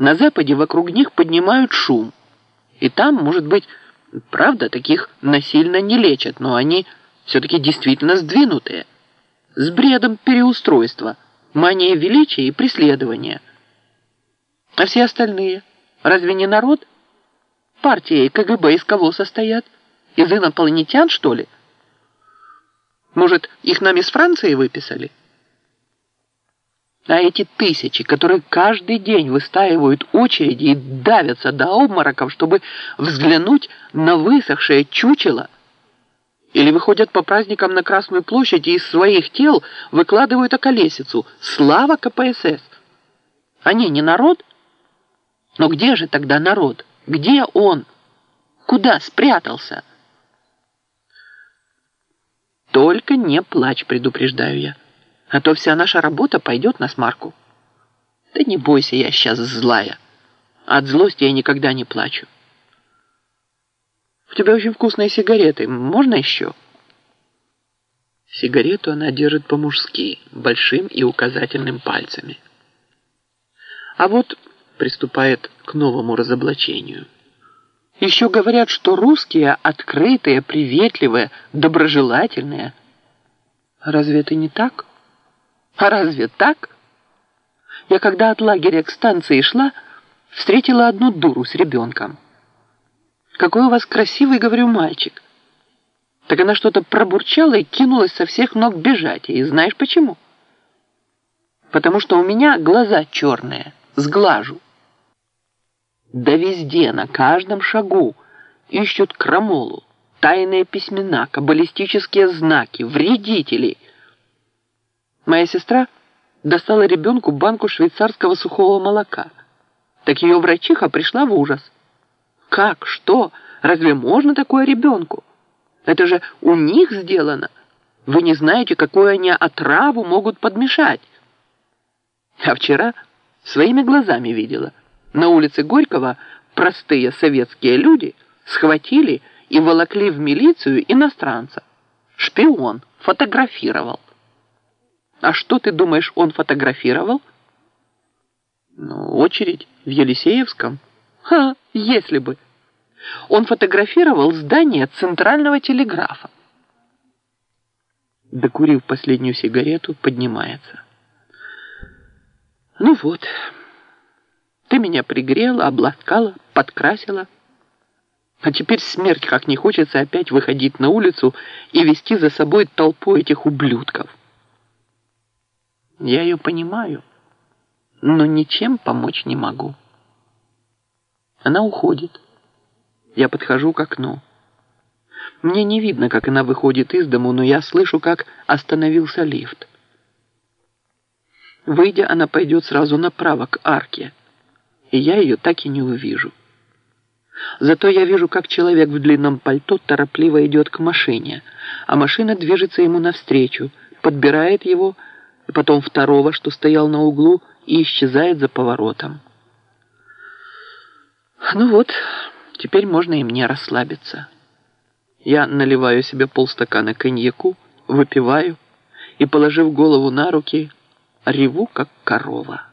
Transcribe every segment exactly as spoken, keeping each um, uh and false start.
На Западе вокруг них поднимают шум. И там, может быть, правда, таких насильно не лечат, но они все-таки действительно сдвинутые. С бредом переустройства, манией величия и преследования. А все остальные, разве не народ? Партия и КГБ из кого состоят? Из инопланетян, что ли? Может, их нам из Франции выписали? А эти тысячи, которые каждый день выстаивают очереди и давятся до обмороков, чтобы взглянуть на высохшее чучело, или выходят по праздникам на Красную площадь и из своих тел выкладывают околесицу «Слава КПСС». Они не народ? Но где же тогда народ? Где он? Куда спрятался? Только не плачь, предупреждаю я. А то вся наша работа пойдет на смарку. Да не бойся, я сейчас злая. От злости я никогда не плачу. У тебя очень вкусные сигареты. Можно еще? Сигарету она держит по-мужски, большим и указательным пальцами. А вот приступает к новому разоблачению. Еще говорят, что русские открытые, приветливые, доброжелательные. Разве это не так? А разве так? Я когда от лагеря к станции шла, встретила одну дуру с ребенком. Какой у вас красивый, говорю, мальчик. Так она что-то пробурчала и кинулась со всех ног бежать. И знаешь почему? Потому что у меня глаза черные, сглажу. Да везде, на каждом шагу ищут крамолу, тайные письмена, каббалистические знаки, вредителей. Моя сестра достала ребенку банку швейцарского сухого молока. Так ее врачиха пришла в ужас. Как? Что? Разве можно такое ребенку? Это же у них сделано. Вы не знаете, какую они отраву могут подмешать. А вчера своими глазами видела. На улице Горького простые советские люди схватили и волокли в милицию иностранца. Шпион фотографировал. А что, ты думаешь, он фотографировал? Ну, очередь в Елисеевском. Ха, если бы. Он фотографировал здание Центрального телеграфа. Докурив последнюю сигарету, поднимается. Ну вот, ты меня пригрела, обласкала, подкрасила. А теперь смерть как не хочется опять выходить на улицу и вести за собой толпу этих ублюдков. Я ее понимаю, но ничем помочь не могу. Она уходит. Я подхожу к окну. Мне не видно, как она выходит из дому, но я слышу, как остановился лифт. Выйдя, она пойдет сразу направо, к арке, и я ее так и не увижу. Зато я вижу, как человек в длинном пальто торопливо идет к машине, а машина движется ему навстречу, подбирает его, и потом второго, что стоял на углу, и исчезает за поворотом. Ну вот, теперь можно и мне расслабиться. Я наливаю себе полстакана коньяку, выпиваю и, положив голову на руки, реву, как корова.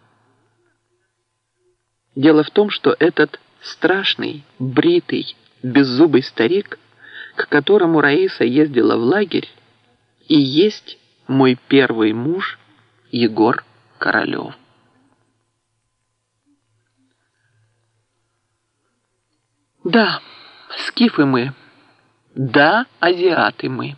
Дело в том, что этот страшный, бритый, беззубый старик, к которому Раиса ездила в лагерь, и есть мой первый муж Егор Королев. Да, скифы мы. Да, азиаты мы.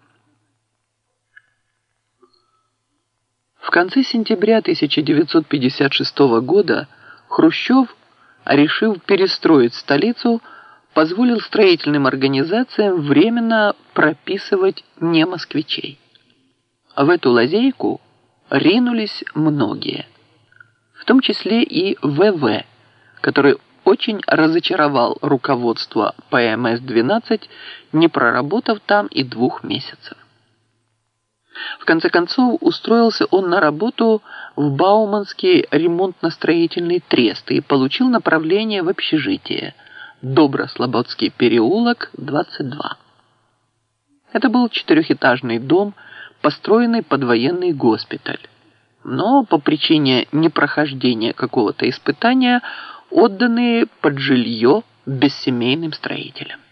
В конце сентября тысяча девятьсот пятьдесят шестого года Хрущев, решив перестроить столицу, позволил строительным организациям временно прописывать не москвичей. В эту лазейку ринулись многие, в том числе и ВВ, который очень разочаровал руководство ПМС двенадцать, не проработав там и двух месяцев. В конце концов, устроился он на работу в Бауманский ремонтно-строительный трест и получил направление в общежитие Доброслободский переулок, двадцать два. Это был четырехэтажный дом, построенный под военный госпиталь. но по причине непрохождения какого-то испытания отданные под жилье бессемейным строителям.